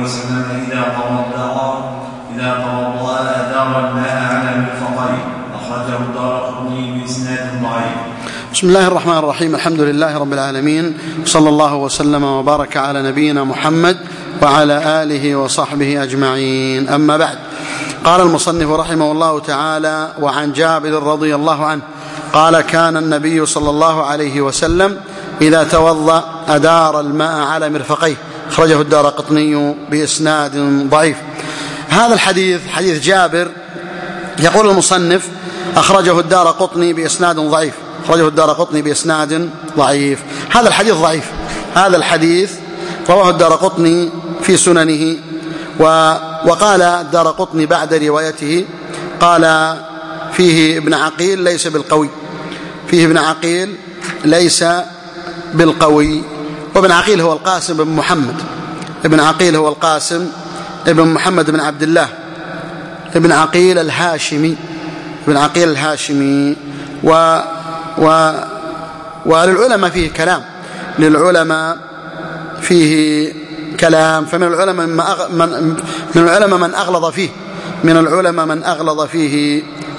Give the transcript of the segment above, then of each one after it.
وسلم إذا توضأ أدار الماء على مرفقيه. أخرجه الدارقطني بإسناد ضعيف. بسم الله الرحمن الرحيم. الحمد لله رب العالمين، صلى الله وسلم وبارك على نبينا محمد وعلى آله وصحبه أجمعين. أما بعد، قال المصنف رحمه الله تعالى: وعن جابر رضي الله عنه قال: كان النبي صلى الله عليه وسلم إذا توضأ أدار الماء على مرفقيه. أخرجه الدارقطني بإسناد ضعيف. هذا الحديث حديث جابر، يقول المصنف: أخرجه الدارقطني بإسناد ضعيف. أخرجه الدارقطني بإسناد ضعيف. هذا الحديث ضعيف. هذا الحديث رواه الدارقطني في سننه، وقال الدارقطني بعد روايته، قال: فيه ابن عقيل ليس بالقوي. فيه ابن عقيل ليس بالقوي. وابن عقيل هو القاسم بن محمد. ابن عقيل هو القاسم ابن محمد بن عبد الله ابن عقيل الهاشمي. ابن عقيل الهاشمي. وللعلماء فيه كلام. للعلماء فيه كلام. فمن العلماء من أغلظ فيه. من العلماء من أغلظ فيه،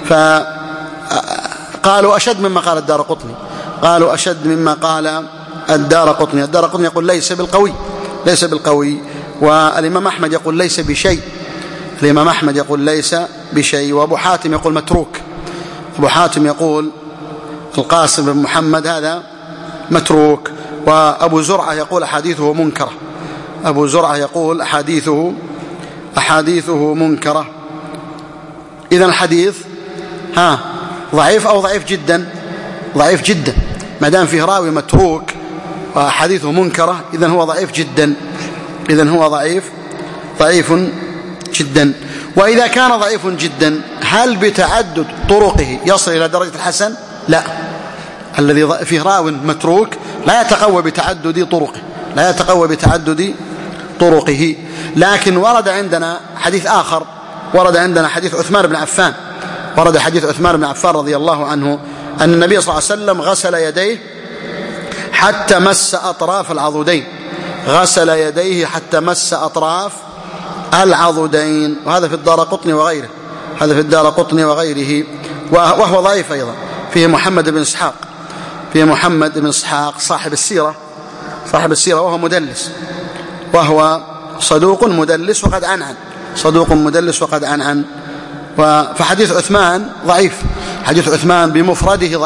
فقالوا أشد مما قال الدارقطني. قالوا أشد مما قال الدارقطني. الدارقطني يقول ليس بالقوي. ليس بالقوي. والإمام أحمد يقول ليس بشيء. الإمام أحمد يقول ليس بشيء. وأبو حاتم يقول متروك. أبو حاتم يقول القاسم بن محمد هذا متروك. وأبو زرعة يقول أحاديثه منكرة. أبو زرعة يقول أحاديثه منكرة. إذن الحديث ضعيف أو ضعيف جدا؟ ضعيف جدا. ما دام فيه راوي متروك وأحاديثه منكرة، إذن هو ضعيف جدا. إذن هو ضعيف جدا. وإذا كان ضعيف جدا، هل بتعدد طرقه يصل إلى درجة الحسن؟ لا. الذي فيه راو متروك لا يتقوى بتعدد طرقه. لا يتقوى بتعدد طرقه. لكن ورد عندنا حديث آخر. ورد عندنا حديث عثمان بن عفان. ورد حديث عثمان بن عفان رضي الله عنه أن النبي صلى الله عليه وسلم غسل يديه حتى مس أطراف العضدين. غسل يديه حتى مس أطراف العضدين. وهذا في الدارقطني وغيره. هذا في الدارقطني وغيره. وهو ضعيف أيضا. فيه محمد بن إسحاق. فيه محمد بن إسحاق صاحب السيرة. وهو مدلس. وهو صدوق مدلس وقد عنعن. صدوق مدلس وقد عنعن. فحديث عثمان ضعيف. حديث عثمان بمفرده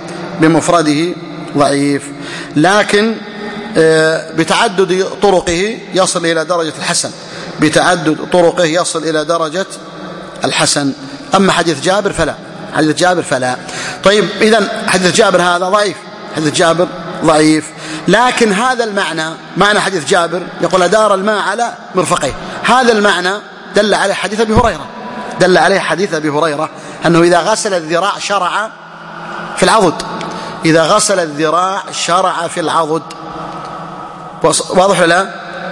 ضعيف. لكن بتعدد طرقه يصل إلى درجة الحسن. بتعدد طرقه يصل إلى درجة الحسن. أما حديث جابر فلا. طيب، إذن حديث جابر هذا ضعيف. حديث جابر ضعيف. لكن هذا المعنى، معنى حديث جابر يقول أدار الماء على مرفقيه، هذا المعنى دل عليه حديث أبي هريرة. دل عليه حديث أبي هريرة أنه إذا غسل الذراع شرع في العضد. إذا غسل الذراع شرع في العضد. واضح لا؟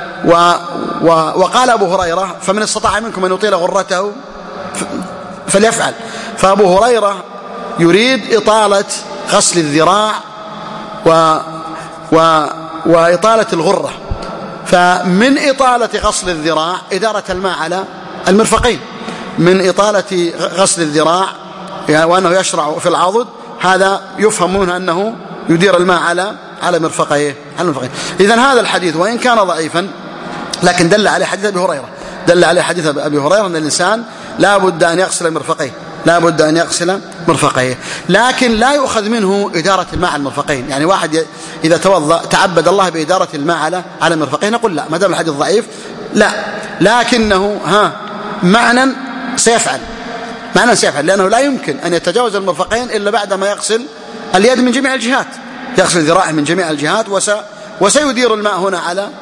وقال أبو هريرة: فمن استطاع منكم أن يطيل غرته فليفعل. فأبو هريرة يريد إطالة غسل الذراع وإطالة الغرة. فمن إطالة غسل الذراع إدارة الماء على المرفقين. من إطالة غسل الذراع وأنه يشرع في العضد، هذا يفهم منه أنه يدير الماء على مرفقيه. إذن هذا الحديث وإن كان ضعيفا، لكن دل عليه حديث أبي هريرة. دل عليه حديث أبي هريرة أن الإنسان لا بد أن يغسل مرفقيه. لكن لا يؤخذ منه إدارة الماء على المرفقين. يعني واحد إذا توضأ تعبد الله بإدارة الماء على المرفقين، نقول لا، ما دام الحديث ضعيف لا. لكنه معنى سيفعل. لأنه لا يمكن أن يتجاوز المرفقين إلا بعدما يغسل اليد من جميع الجهات. يغسل ذراعه من جميع الجهات. وسيدير الماء هنا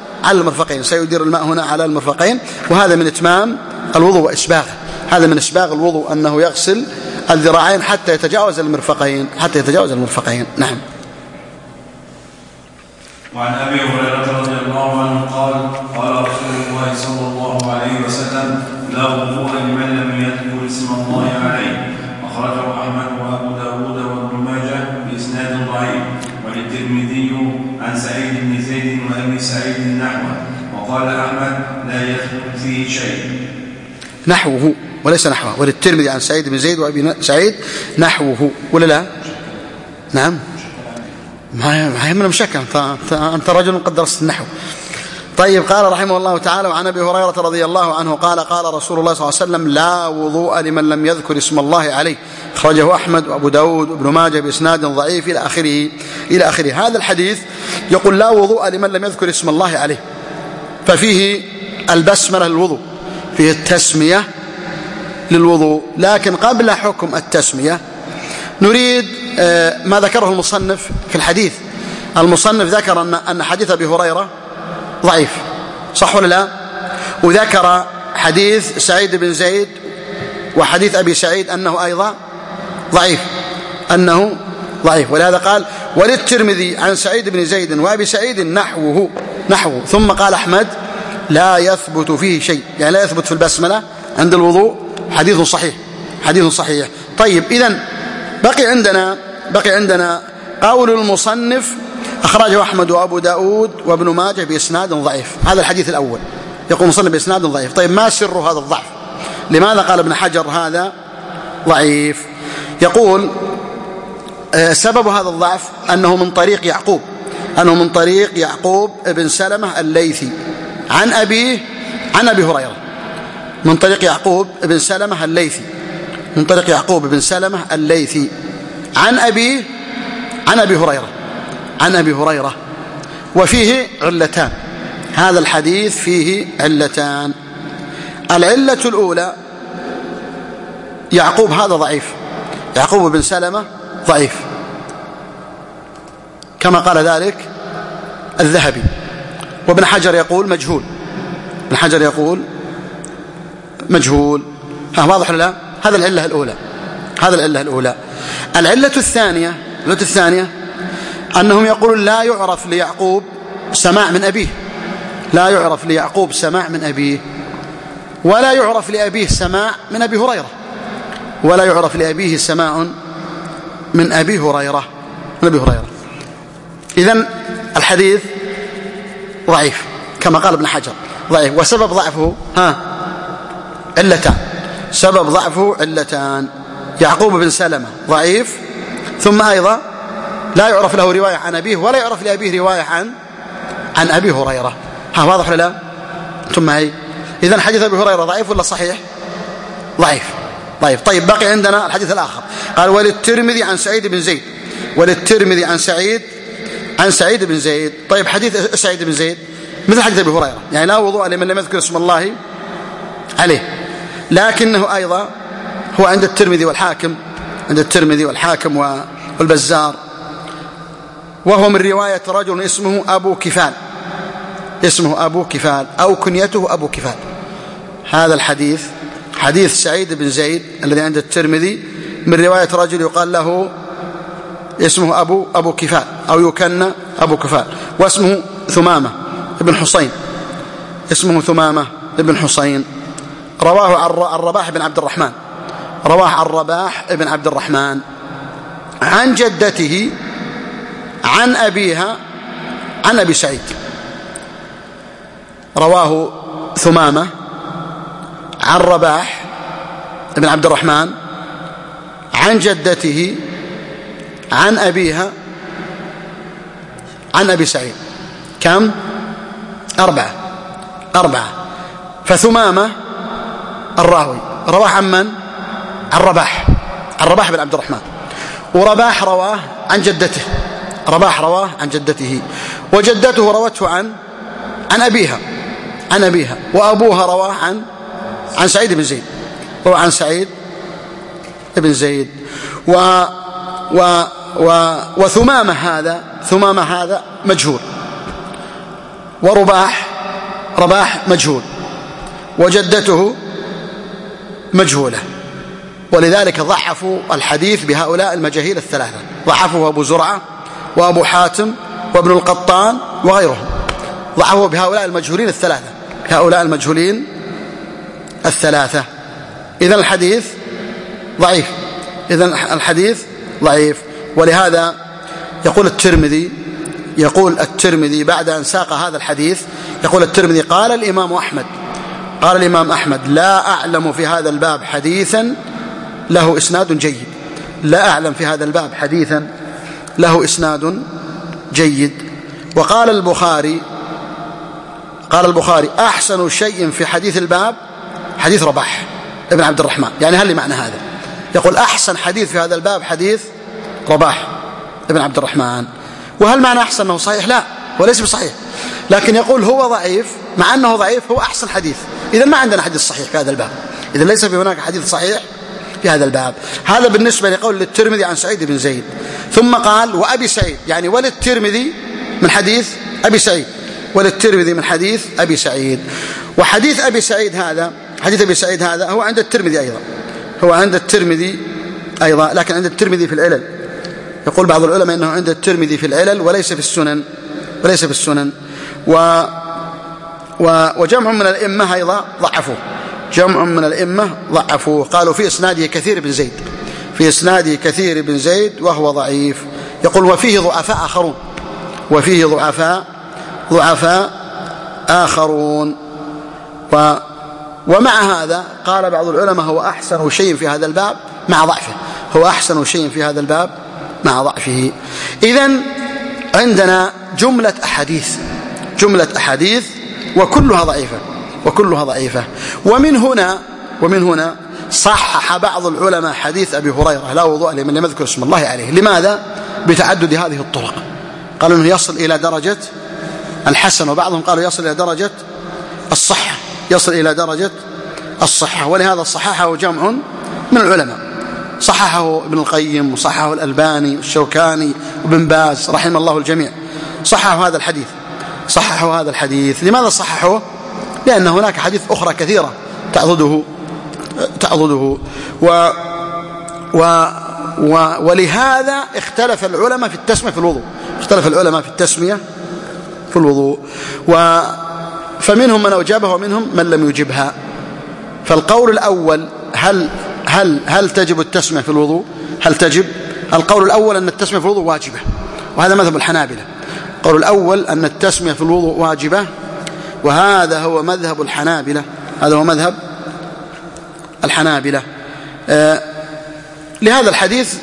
على المرفقين. وهذا من إتمام الوضوء وإسباغه. هذا من إسباغ الوضوء أنه يغسل الذراعين حتى يتجاوز المرفقين. نعم. وعن أبي هريرة رضي الله عنه قال رسول الله صلى الله عليه وسلم: لا وضوء لمن لم يذكر اسم الله عليه. أخرجه أحمد وأبو داود وابن ماجه بإسناد ضعيف. وللترمذي عن سعيد بن زيد وأبي سعيد نحوه. وقال أحمد أحمد لا يثبت فيه شيء. نحوه وليس نحوه. وللترمذي عن سعيد بن زيد وأبي سعيد نحوه ولا لا؟ نعم ما هي من مشكل. أنت رجل قد درست النحو. طيب قال رحمه الله تعالى وعن أبي هريرة رضي الله عنه قال قال رسول الله صلى الله عليه وسلم لا وضوء لمن لم يذكر اسم الله عليه. أخرجه أحمد وأبو داود وابن ماجه بإسناد ضعيف إلى آخره. هذا الحديث يقول لا وضوء لمن لم يذكر اسم الله عليه، ففيه البسملة للوضوء، فيه التسمية للوضوء. لكن قبل حكم التسمية نريد ما ذكره المصنف في الحديث. المصنف ذكر أن حديث أبي هريرة ضعيف، صح ولا لا؟ وذكر حديث سعيد بن زيد وحديث أبي سعيد أنه أيضا ضعيف، ولهذا قال وللترمذي عن سعيد بن زيد وأبي سعيد نحوه. ثم قال أحمد لا يثبت فيه شيء، يعني لا يثبت في البسملة عند الوضوء. حديث صحيح. طيب إذن بقي عندنا قول المصنف أخرجه أحمد وأبو داود وابن ماجه بإسناد ضعيف. هذا الحديث الأول يقول مصنف بإسناد ضعيف. طيب ما سر هذا الضعف؟ لماذا قال ابن حجر هذا ضعيف؟ يقول سبب هذا الضعف أنه من طريق يعقوب ابن سلمة الليثي عن أبيه عن أبي هريرة. من طريق يعقوب ابن سلمة الليثي عن أبيه عن أبي هريرة وفيه علتان. هذا الحديث فيه علتان. العلة الأولى يعقوب هذا ضعيف، يعقوب بن سلمة ضعيف كما قال ذلك الذهبي. وابن حجر يقول مجهول. واضح لا؟ هذا العلة الأولى. العلة الثانية أنهم يقولون لا يعرف ليعقوب سماع من أبيه، ولا يعرف لأبيه سماع من أبي هريرة، ولا يعرف لأبيه سماع من أبي هريرة. إذن الحديث ضعيف كما قال ابن حجر ضعيف. وسبب ضعفه علتان. يعقوب بن سلمة ضعيف، ثم أيضا لا يعرف له رواية عن أبيه ولا يعرف لأبيه رواية عن أبي هريرة. واضح ولا لا؟ ثم إذن حديث أبي هريرة ضعيف ولا صحيح؟ ضعيف. طيب بقي عندنا الحديث الآخر. قال وللترمذي عن سعيد بن زيد. طيب حديث سعيد بن زيد مثل حديث أبي هريرة، يعني لا وضوء لمن لم يذكر اسم الله عليه، لكنه أيضا هو عند الترمذي والحاكم والبزار، وهو من رواية رجل اسمه أبو كفال أو كنيته أبو كفال. هذا الحديث حديث سعيد بن زيد الذي عند الترمذي من رواية رجل يقال له اسمه أبو كفال أو يكنى أبو كفال، واسمه ثمامة ابن حسين. رواه عن رباح بن عبد الرحمن عن جدته عن أبيها عن أبي سعيد. رواه ثمامة عن رباح بن عبد الرحمن عن جدته عن أبيها عن أبي سعيد. كم؟ 4. فثمامة الراوي رواه عن من؟ عن رباح بن عبد الرحمن، ورباح رواه عن جدته، وجدته روته عن أبيها، وأبوها رواه عن سعيد بن زيد، رواه عن سعيد بن زيد. وثمامة هذا مجهول، ورباح مجهول، وجدته مجهولة، ولذلك ضعفوا الحديث بهؤلاء المجاهيل الثلاثة. ضعفه أبو زرعة وأبو حاتم وابن القطان وغيرهم، ضعفوا بهؤلاء المجهولين الثلاثة. إذن الحديث ضعيف. ولهذا يقول الترمذي بعد أن ساق هذا الحديث يقول الترمذي قال الإمام أحمد لا أعلم في هذا الباب حديثا له إسناد جيد. لا أعلم في هذا الباب حديثا له إسناد جيد. وقال البخاري أحسن شيء في حديث الباب حديث رباح ابن عبد الرحمن. يعني هل معنى هذا؟ يقول أحسن حديث في هذا الباب حديث رباح ابن عبد الرحمن. وهل معنى أحسن أنه صحيح؟ لا، وليس بصحيح، لكن يقول هو ضعيف، مع أنه ضعيف هو أحسن حديث. إذن ما عندنا حديث صحيح في هذا الباب، إذن ليس في هناك حديث صحيح في هذا الباب. هذا بالنسبة لقول للترمذي عن سعيد بن زيد. ثم قال وأبي سعيد، يعني وللترمذي من حديث أبي سعيد، وللترمذي من حديث أبي سعيد. وحديث أبي سعيد هذا، حديث أبي سعيد هذا هو عند الترمذي أيضا، هو عند الترمذي أيضا، لكن عند الترمذي في العلل. يقول بعض العلماء أنه عند الترمذي في العلل وليس في السنن. وجمع من الأئمة أيضا ضعفوه، جمع من الأئمة ضعفوه، قالوا في إسناده كثير بن زيد وهو ضعيف. يقول وفيه ضعفاء آخرون. ومع هذا قال بعض العلماء هو أحسن شيء في هذا الباب مع ضعفه، إذن عندنا جملة أحاديث وكلها ضعيفة. ومن هنا صحح بعض العلماء حديث أبي هريرة لا وضوء لمن لم يذكر اسم الله عليه. لماذا؟ بتعدد هذه الطرق. قالوا أنه يصل إلى درجة الحسن، وبعضهم قالوا يصل إلى درجة الصحة، ولهذا صححه جمع من العلماء، صححه ابن القيم وصححه الألباني والشوكاني وابن باز رحمه الله الجميع، صححوا هذا الحديث. لماذا صححوه؟ لأن هناك حديث أخرى كثيرة تعضده ولهذا اختلف العلماء في التسمية في الوضوء. فمنهم من أوجبها ومنهم من لم يوجبها. فالقول الأول هل تجب التسمية في الوضوء؟ هل تجب؟ القول الأول أن التسمية في الوضوء واجبة، وهذا مذهب الحنابلة. القول الأول أن التسمية في الوضوء واجبة، وهذا هو مذهب الحنابلة. لهذا الحديث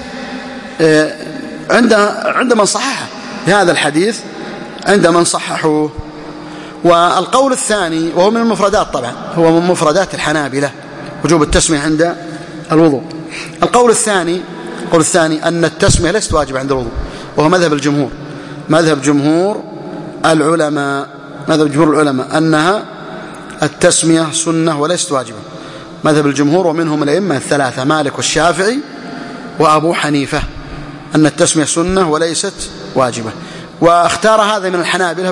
عند من صححه، لهذا الحديث عند من صححه. والقول الثاني وهو من المفردات، طبعا هو من مفردات الحنابلة وجوب التسمية عند الوضوء. القول الثاني أن التسمية ليست واجبة عند الوضوء، وهو مذهب جمهور العلماء أنها التسمية سنة وليست واجبة، مذهب الجمهور، ومنهم الأئمة الثلاثة مالك والشافعي وأبو حنيفة، أن التسمية سنة وليست واجبة. واختار هذا من الحنابلة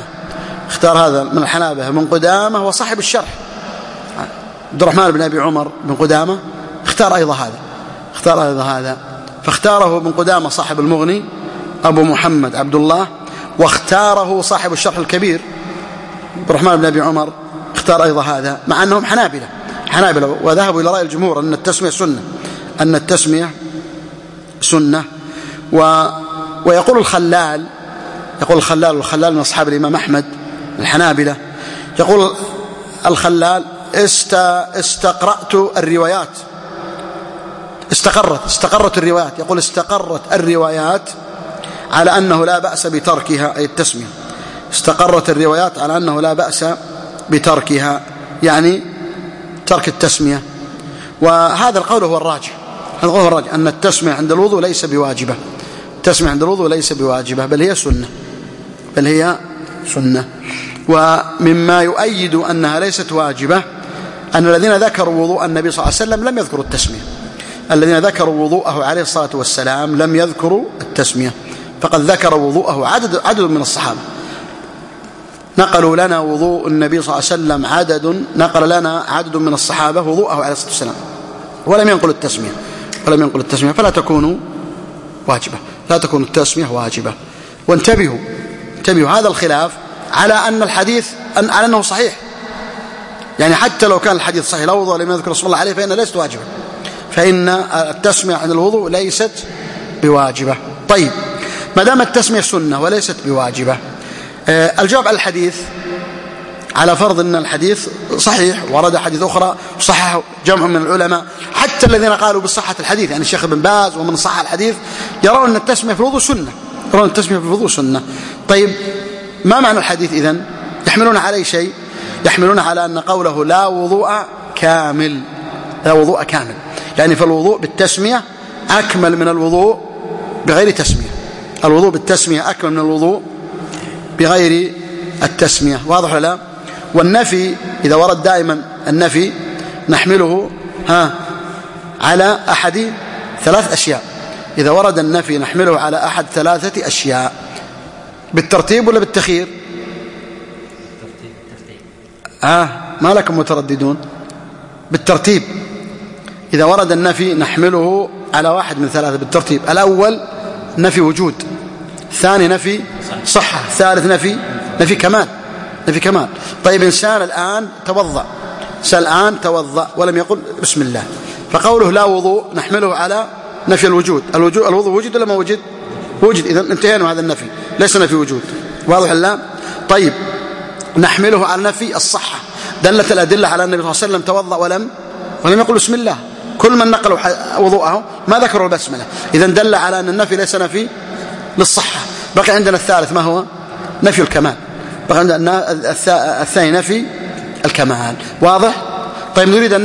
بن قدامة، وصاحب الشرح عبد الرحمن بن أبي عمر بن قدامة اختار أيضا هذا، فاختاره بن قدامة صاحب المغني أبو محمد عبد الله، واختاره صاحب الشرح الكبير عبد الرحمن بن أبي عمر اختار أيضا هذا، مع أنهم حنابلة وذهبوا إلى رأي الجمهور أن التسمية سنة. ويقول الخلال من أصحاب الإمام أحمد الحنابلة، يقول الخلال استقرأت الروايات، استقرت الروايات، يقول استقرت الروايات على أنه لا بأس بتركها، أي التسمية، استقرت الروايات على أنه لا بأس بتركها، يعني ترك التسمية. وهذا القول هو الراجح، أن التسمية عند الوضوء ليس بواجبة، بل هي سنة. ومما يؤيد أنها ليست واجبة أن الذين ذكروا وضوء النبي صلى الله عليه وسلم لم يذكروا التسمية، الذين ذكروا وضوءه عليه الصلاة والسلام لم يذكروا التسمية، فقد ذكر وضوءه عدد من الصحابة، نقلوا لنا وضوء النبي صلى الله عليه وسلم نقل لنا عدد من الصحابة وضوءه عليه الصلاة والسلام، ولم ينقل التسمية، فلا تكون التسمية واجبة. وانتبهوا هذا الخلاف على أن الحديث على أنه صحيح، يعني حتى لو كان الحديث صحيح لا وضوء لم يذكر رسول الله عليه فإنها ليست واجبة، فإن التسمية عند الوضوء ليست بواجبة. طيب، ما دام التسمية سنة وليست بواجبة، الجواب على الحديث على فرض أن الحديث صحيح، ورد حديث أخرى صححه جمع من العلماء، حتى الذين قالوا بصحة الحديث يعني الشيخ ابن باز ومن صح الحديث يرون أن التسمية في الوضوء سنة، يرون التسمية في الوضوء سنة. طيب ما معنى الحديث إذن؟ يحملون عليه شيء، يحملون على أن قوله لا وضوء كامل، لا وضوء كامل، يعني فالوضوء بالتسمية أكمل من الوضوء بغير تسمية، الوضوء بالتسمية أكمل من الوضوء بغير التسمية. واضح ولا لا؟ والنفي إذا ورد دائما النفي نحمله على أحد ثلاث أشياء، إذا ورد النفي نحمله على أحد ثلاثة أشياء. بالترتيب ولا بالتخيير؟ ما لكم مترددون؟ بالترتيب. إذا ورد النفي نحمله على واحد من ثلاثة بالترتيب. الأول نفي وجود، الثاني نفي صحة، الثالث نفي كمال، نفي كمال. طيب إنسان الآن توضأ ولم يقل بسم الله، فقوله لا وضوء نحمله على نفي الوجود. الوضوء وجد ولا ما وجد؟ وجد، إذا انتهينا من هذا النفي، ليس نفي وجود. واضح ولا لا؟ طيب نحمله على نفي الصحة، دلت الأدلة على النبي صلى الله عليه وسلم توضأ ولم يقل بسم الله، كل من نقلوا وضوءه ما ذكروا البسملة، إذا دل على أن النفي ليس نفي للصحة. بقي عندنا الثالث ما هو؟ نفي الكمال. بقي عندنا الثاني نفي الكمال. واضح؟ طيب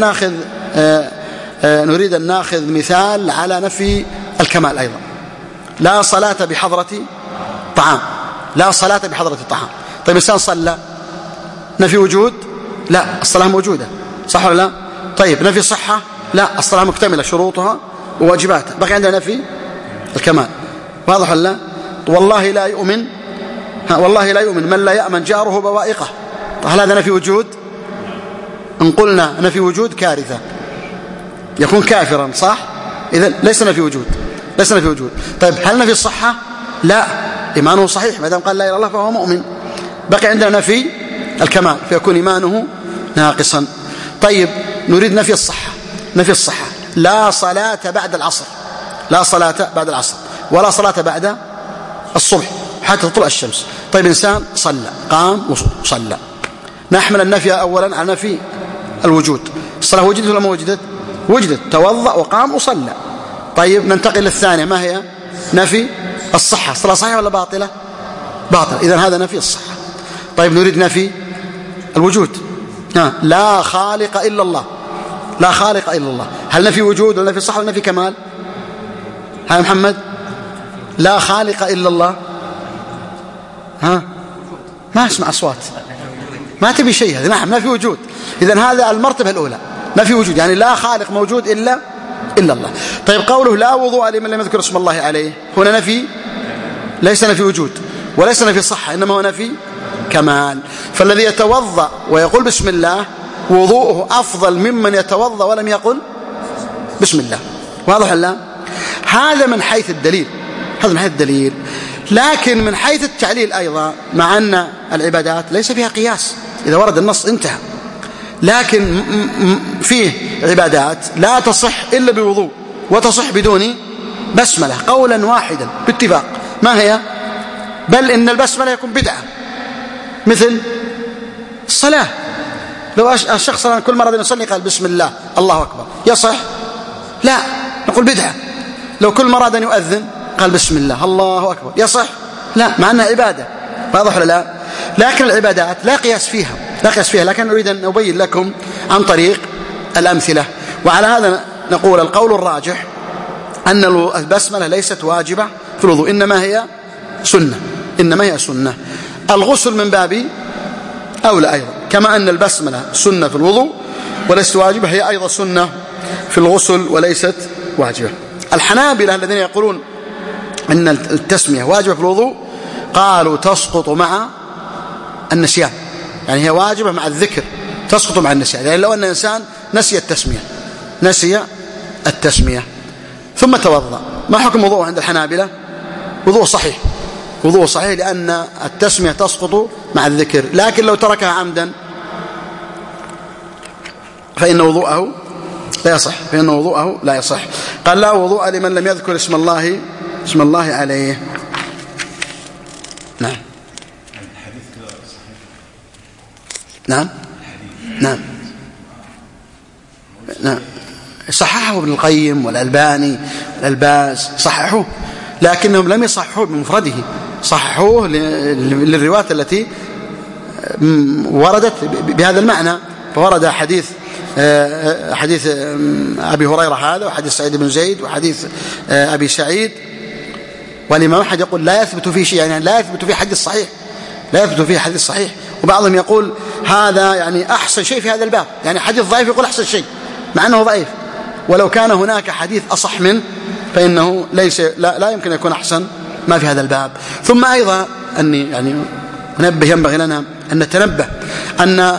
نريد أن ناخذ مثال على نفي الكمال أيضا. لا صلاة بحضرة طعام، لا صلاة بحضرة الطعام. طيب إنسان صلى، نفي وجود؟ لا، الصلاة موجودة، صح ولا لا؟ طيب نفي صحة؟ لا، الصلاة مكتملة شروطها وواجباتها. بقي عندنا نفي الكمال. واضح ولا لا؟ والله لا يؤمن من لا يأمن جاره بوائقه. هل هذا نفي وجود؟ إن قلنا نفي وجود كارثة، يكون كافرا، صح؟ إذن ليس نفي وجود، ليس نفي وجود. طيب هل نفي الصحة؟ لا، إيمانه صحيح ما دام قال لا إله إلا الله فهو مؤمن. بقي عندنا نفي الكمال فيكون إيمانه ناقصا. طيب نريد نفي الصحة. نفي الصحة لا صلاة بعد العصر، لا صلاة بعد العصر ولا صلاة بعد الصبح حتى تطلع الشمس. طيب إنسان صلى، قام وصلى، نحمل النفي أولا على نفي الوجود. الصلاة وجدت ولا ما وجدت؟ وجدت، توضأ وقام وصلى. طيب ننتقل للثانية، ما هي؟ نفي الصحة. الصلاة صحيحة ولا باطلة؟ باطلة، إذن هذا نفي الصحة. طيب نريد نفي الوجود. لا خالق إلا الله، لا خالق إلا الله. هل نفي وجود ولا نفي صحة ولا نفي كمال؟ ها محمد؟ لا خالق إلا الله. ما اسمع أصوات، ما تبي شيء هذا. نعم نفي وجود، إذن هذا المرتبة الأولى، نفي وجود، يعني لا خالق موجود إلا الله. طيب قوله لا وضوء لمن لم يذكر اسم الله عليه، هنا نفي، ليس نفي وجود وليس نفي صحة، إنما هو نفي كمال. فالذي يتوضأ ويقول بسم الله وضوءه أفضل ممن يتوضأ ولم يقل بسم الله. واضح ولا؟ هذا من حيث الدليل، هذا من حيث الدليل. لكن من حيث التعليل أيضا، مع أن العبادات ليس فيها قياس، إذا ورد النص انتهى، لكن فيه عبادات لا تصح إلا بوضوء وتصح بدون بسملة قولا واحدا باتفاق. ما هي؟ بل إن البسملة يكون بدعة، مثل الصلاة. لو الشخص كل مرة يصلي قال بسم الله الله أكبر يصح؟ لا، نقول بدعة. لو كل مرة يؤذن قال بسم الله الله أكبر يصح؟ لا، مع أنها عبادة. واضح ولا لا؟ لكن العبادات لا قياس فيها، لا قياس فيها. لكن أريد أن أبين لكم عن طريق الأمثلة. وعلى هذا نقول القول الراجح أن البسملة ليست واجبة في الوضوء، إنما هي سنة، إنما هي سنة. الغسل من باب أولى أيضا، كما أن البسملة سنة في الوضوء وليست واجبة، هي أيضا سنة في الغسل وليست واجبة. الحنابلة الذين يقولون أن التسمية واجبة في الوضوء قالوا تسقط مع النسيان، يعني هي واجبة مع الذكر، تسقط مع النسيان. يعني لو أن إنسان نسي التسمية ثم توضأ، ما حكم وضوءه عند الحنابلة؟ وضوء صحيح، وضوء صحيح، لأن التسمية تسقط مع الذكر. لكن لو تركها عمدا فإن وضوءه لا يصح، قال لا وضوء لمن لم يذكر اسم الله عليه. نعم. نعم نعم نعم صححه ابن القيم والألباني والألباز صححوه، لكنهم لم يصححوه بمفرده، صححوه للروايات التي وردت بهذا المعنى. فورد حديث أبي هريرة هذا، وحديث سعيد بن زيد، وحديث أبي سعيد، والإمام أحمد يقول لا يثبت فيه شيء، يعني لا يثبت فيه حديث صحيح، لا يثبت فيه حديث صحيح. وبعضهم يقول هذا يعني أحسن شيء في هذا الباب، يعني حديث ضعيف يقول أحسن شيء مع أنه ضعيف، ولو كان هناك حديث أصح منه فإنه لا يمكن يكون أحسن ما في هذا الباب. ثم أيضا أني يعني ينبغي لنا أن نتنبه أن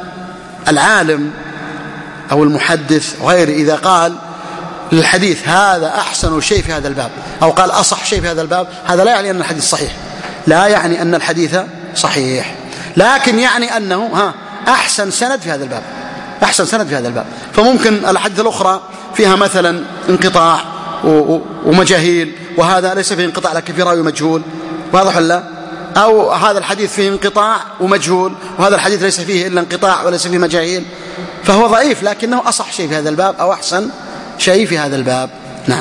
العالم أو المحدث غير إذا قال للحديث هذا أحسن شيء في هذا الباب أو قال أصح شيء في هذا الباب، هذا لا يعني أن الحديث صحيح، لا يعني أن الحديث صحيح، لكن يعني أنه أحسن سند في هذا الباب، أحسن سند في هذا الباب. فممكن الأحاديث الأخرى فيها مثلا انقطاع ومجاهيل، وهذا ليس فيه انقطاع لكن فيه راوي مجهول، واضح ولا؟ أو هذا الحديث فيه انقطاع ومجهول، وهذا الحديث ليس فيه إلا انقطاع وليس فيه مجاهيل، فهو ضعيف لكنه أصح شيء في هذا الباب أو أحسن شيء في هذا الباب. نعم.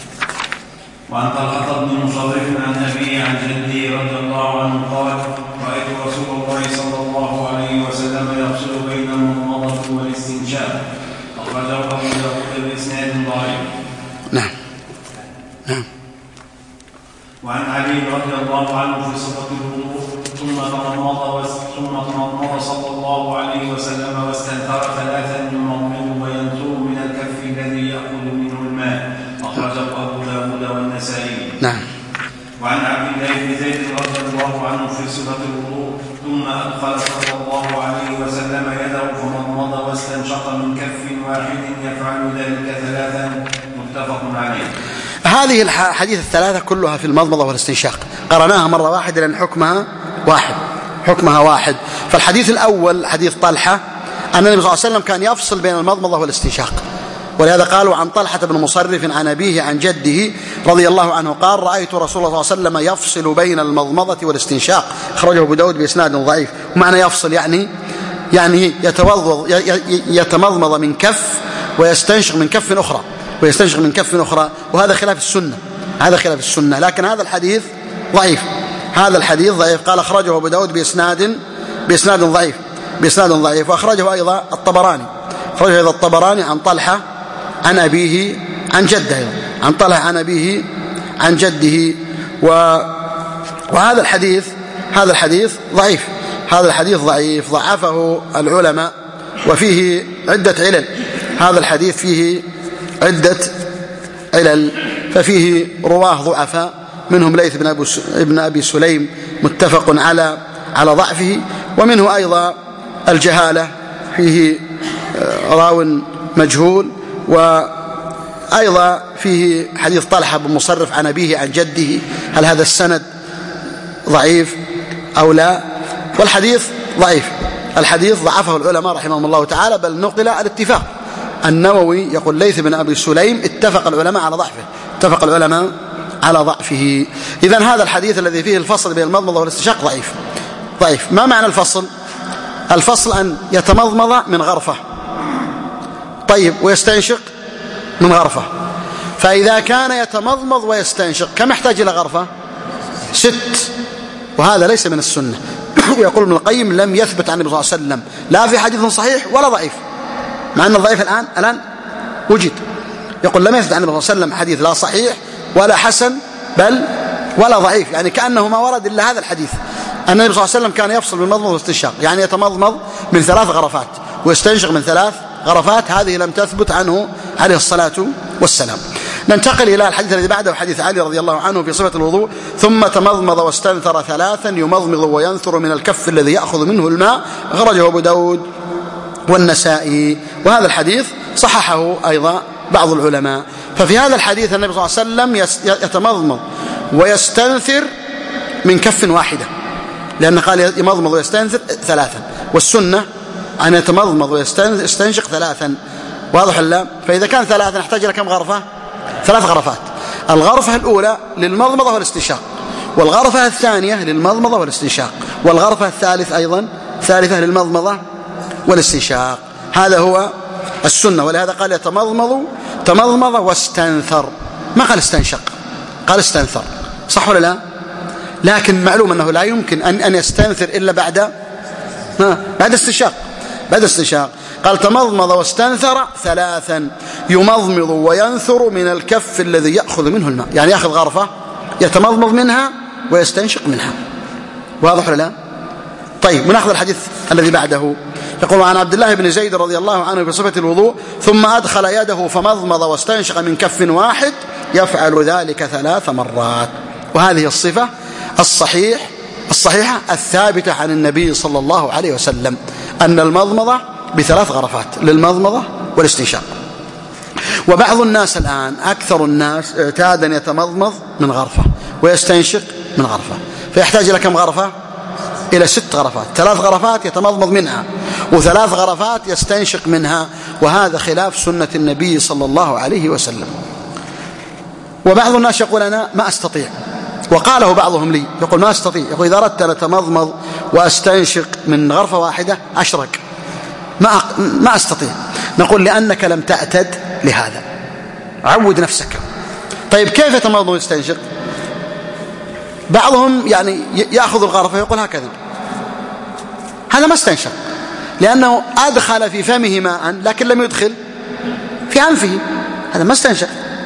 وعن طلحة بن مصرف عن أبيه عن جده رضي الله عنه قال: رأيت رسول الله صلى الله عليه وسلم يفصل بين المضمضة والاستنشاق، أخرجه أبو داود بإسناد ضعيف. نعم نعم. وعن علي رضي الله عنه في صفة الوضوء: ثم تمضمض صلى الله عليه وسلم واستنثر ثلاثا يمضمض وينثر من الكف الذي يأخذ منه الماء، أخرجه أبو داود والنسائي. نعم. وعن عبد الله بن زيد رضي الله عنه في صفة الوضوء: ثم أدخل صلى الله عليه وسلم يده فمضمض واستنشق من كف واحد يفعل ذلك ثلاثا، متفق عليه. هذه الحديث الثلاثة كلها في المضمضة والاستنشاق، قرناها مرة واحدة لأن حكمها واحد. فالحديث الأول حديث طلحة أن النبي صلى الله عليه وسلم كان يفصل بين المضمضة والاستنشاق، ولهذا قالوا عن طلحة بن مصرف عن أبيه عن جده رضي الله عنه قال: رأيت رسول الله صلى الله عليه وسلم يفصل بين المضمضة والاستنشاق، أخرجه أبو داود بإسناد ضعيف. ومعنى يفصل يعني يتمضمض من كف ويستنشق من كف أخرى، وهذا خلاف السنة، لكن هذا الحديث ضعيف، قال أخرجه أبو داود بإسناد ضعيف. وأخرجه أيضا الطبراني عن طلحة عن أبيه عن جده، عن طلحة عن أبيه عن جده. وهذا الحديث ضعيف، ضعفه العلماء وفيه عدة علل. هذا الحديث فيه عدة علل، ففيه رواه ضعفاء منهم ليث بن أبي سليم متفق على ضعفه، ومنه أيضا الجهالة، فيه راو مجهول، وأيضا فيه حديث طلحة بن مصرف عن أبيه عن جده، هل هذا السند ضعيف أو لا؟ والحديث ضعيف، الحديث ضعفه العلماء رحمهم الله تعالى، بل نقل الاتفاق. النووي يقول ليث بن أبي سليم اتفق العلماء على ضعفه. إذن هذا الحديث الذي فيه الفصل بين المضمضة والاستنشاق ضعيف. ما معنى الفصل؟ الفصل أن يتمضمض من غرفة، طيب، ويستنشق من غرفة. فإذا كان يتمضمض ويستنشق كم يحتاج إلى غرفة؟ 6، وهذا ليس من السنة. ويقول ابن القيم لم يثبت عن النبي صلى الله عليه وسلم لا في حديث صحيح ولا ضعيف، مع أن الضعيف الآن وجد. يقول لم يثبت عن النبي صلى الله عليه وسلم حديث لا صحيح ولا حسن بل ولا ضعيف، يعني كأنه ما ورد إلا هذا الحديث. النبي صلى الله عليه وسلم كان يفصل بالمضمض والاستنشاق، يعني يتمضمض من 3 غرفات ويستنشق من 3 غرفات، هذه لم تثبت عنه عليه الصلاة والسلام. ننتقل إلى الحديث الذي بعده، حديث علي رضي الله عنه في صفة الوضوء: ثم تمضمض واستنثر 3 يمضمض وينثر من الكف الذي يأخذ منه الماء، أخرجه أبو داود والنسائي. وهذا الحديث صححه أيضا بعض العلماء. ففي هذا الحديث النبي صلى الله عليه وسلم يتمضمض ويستنثر من كف واحدة، لأنه قال يمضمض ويستنثر 3، والسنة أن يتمضمض ويستنشق 3، واضح ولا؟ فإذا كان 3 نحتاج إلى كم غرفة؟ 3 غرفات. الغرفة الأولى للمضمضة والاستنشاق، والغرفة الثانية للمضمضة والاستنشاق، والغرفة الثالث أيضا الثالثة للمضمضة والاستنشاق. هذا هو السنة. ولهذا قال تمضمض واستنثر، ما قال استنشق، قال استنثر، صح ولا لا؟ لكن معلوم أنه لا يمكن أن يستنثر إلا بعد استنشاق. قال تمضمض واستنثر ثلاثا، يمضمض وينثر من الكف الذي يأخذ منه الماء، يعني يأخذ غرفة يتمضمض منها ويستنشق منها. واضح ولا لا؟ طيب، ونأخذ الحديث الذي بعده. يقول عن عبد الله بن زيد رضي الله عنه في صفة الوضوء: ثم أدخل يده فمضمض واستنشق من كف واحد يفعل ذلك 3 مرات. وهذه الصفة الصحيحة الثابتة عن النبي صلى الله عليه وسلم، أن المضمضة ب3 غرفات للمضمضة والاستنشاق. وبعض الناس الآن، أكثر الناس، اعتاد أن يتمضمض من غرفة ويستنشق من غرفة، فيحتاج إلى كم غرفة؟ إلى 6 غرفات. 3 غرفات يتمضمض منها و3 غرفات يستنشق منها، وهذا خلاف سنة النبي صلى الله عليه وسلم. وبعض الناس يقول أنا ما أستطيع، وقاله بعضهم لي، يقول ما أستطيع، يقول إذا أردت أن أتمضمض وأستنشق من غرفة واحدة أشرق، ما أستطيع. نقول لأنك لم تعتد لهذا، عود نفسك. طيب كيف يتمضمض ويستنشق؟ بعضهم يعني يأخذ الغرفة يقول هكذا، هذا ما استنشق، لأنه أدخل في فمه ماء لكن لم يدخل في أنفه، هذا ما استنشق.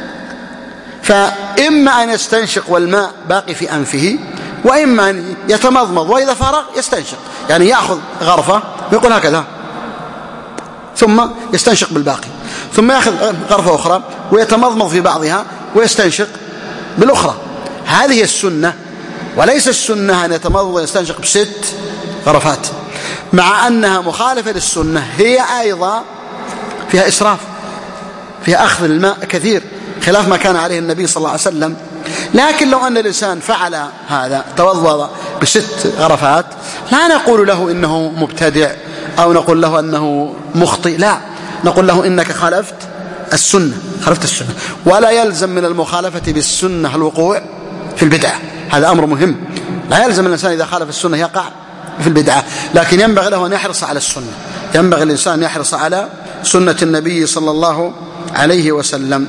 فإما أن يستنشق والماء باقي في أنفه، وإما أن يتمضمض وإذا فرغ يستنشق، يعني يأخذ غرفة ويقول هكذا ثم يستنشق بالباقي، ثم يأخذ غرفة أخرى ويتمضمض في بعضها ويستنشق بالأخرى. هذه السنة، وليس السنة أن يتمضمض ويستنشق ب6 غرفات، مع أنها مخالفة للسنة، هي أيضا فيها إسراف، فيها أخذ الماء كثير، خلاف ما كان عليه النبي صلى الله عليه وسلم. لكن لو أن الإنسان فعل هذا، توضأ ب6 غرفات، لا نقول له إنه مبتدع أو نقول له أنه مخطئ، لا، نقول له إنك خالفت السنة، ولا يلزم من المخالفة بالسنة الوقوع في البدعة. هذا أمر مهم، لا يلزم الإنسان إذا خالف السنة يقع في البدعة، لكن ينبغي له أن يحرص على السنة، ينبغي الإنسان أن يحرص على سنة النبي صلى الله عليه وسلم.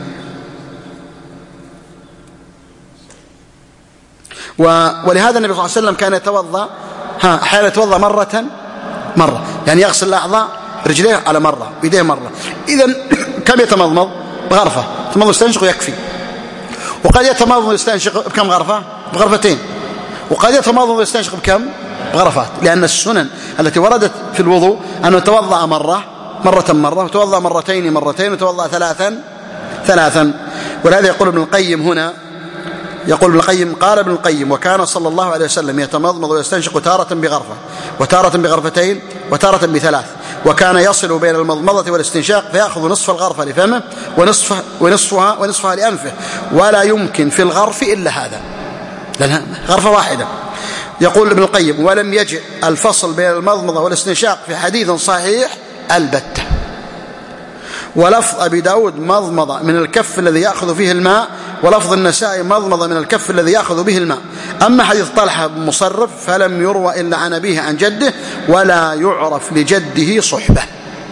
ولهذا النبي صلى الله عليه وسلم كان يتوضأ أحيانا يتوضأ مرة، يعني يغسل الأعضاء، رجليه على مرة، يديه مرة. إذن كم يتمضمض؟ بغرفة، يتمضمض ويستنشق يكفي. وقد يتمضمض ويستنشق بكم غرفة؟ بغرفتين. وقد يتمضمض ويستنشق بكم؟ بغرفات، لأن السنن التي وردت في الوضوء أنه يتوضأ مرة، وتوضأ مرتين، وتوضأ ثلاثا. ولهذا يقول ابن القيم هنا، قال ابن القيم: وكان صلى الله عليه وسلم يتمضمض ويستنشق تارة بغرفة، وتارة بغرفتين، وتارة ب3، وكان يصل بين المضمضة والاستنشاق فيأخذ نصف الغرفة لفمه ونصفها لأنفه، ولا يمكن في الغرف إلا هذا، لأنها غرفة واحدة. يقول ابن القيم: ولم يجئ الفصل بين المضمضة والاستنشاق في حديث صحيح البتة. ولفظ أبي داود مضمضة من الكف الذي يأخذ فيه الماء، ولفظ النسائي مضمضة من الكف الذي يأخذ به الماء. أما حديث طلحة بن مصرف فلم يروى إلا عن أبيه عن جده، ولا يعرف لجده صحبة.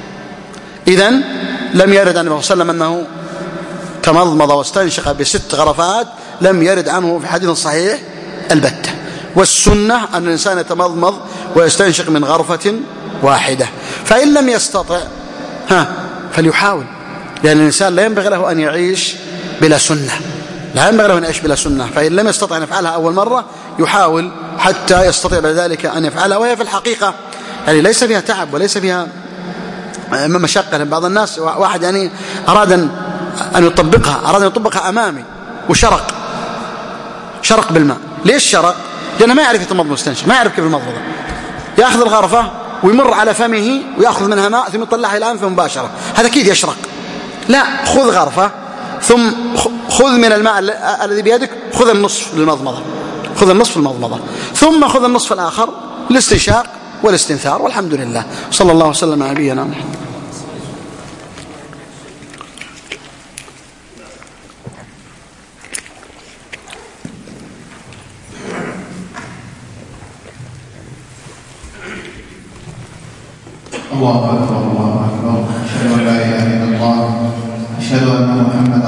إذن لم يرد عن النبي صلى الله عليه وسلم أنه تمضمض واستنشق ب6 غرفات، لم يرد عنه في حديث صحيح البتة. والسنة أن الإنسان يتمضمض ويستنشق من غرفة واحدة. فإن لم يستطع فليحاول، لأن الإنسان لا ينبغي له أن يعيش بلا سنة، فإن لم يستطع أن يفعلها أول مرة يحاول حتى يستطيع بذلك أن يفعلها. وهي في الحقيقة يعني ليس فيها تعب وليس فيها مشقة. بعض الناس، واحد يعني أراد أن يطبقها أمامي وشرق بالماء. ليش شرق؟ لأنه ما يعرف يتمضمض ويستنشق، ما يعرف كيف المضمضة. يأخذ الغرفة ويمر على فمه ويأخذ منها ماء ثم يطلعها إلى أنفه مباشرة، هذا أكيد يشرق. لا، خذ غرفة ثم خذ من الماء الذي بيدك، خذ النصف للمضمضة، ثم خذ النصف الآخر للاستنشاق والاستنثار. والحمد لله، صلى الله وسلم على نبينا محمد. الله أكبر الله أكبر. أشهد أن لا إله إلا الله. أشهد أن محمدا